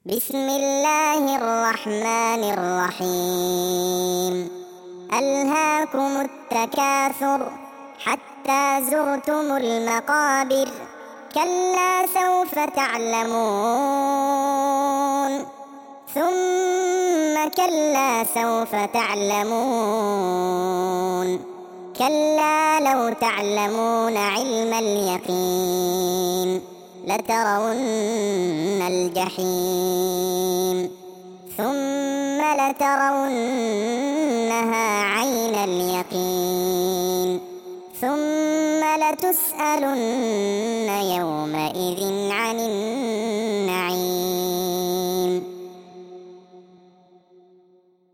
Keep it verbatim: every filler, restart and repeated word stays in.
بسم الله الرحمن الرحيم. ألهاكم التكاثر حتى زرتم المقابر، كلا سوف تعلمون ثم كلا سوف تعلمون، كلا لو تعلمون علم اليقين لترون الجحيم ثم لترونها عين اليقين ثم لتسألن يومئذ عن النعيم.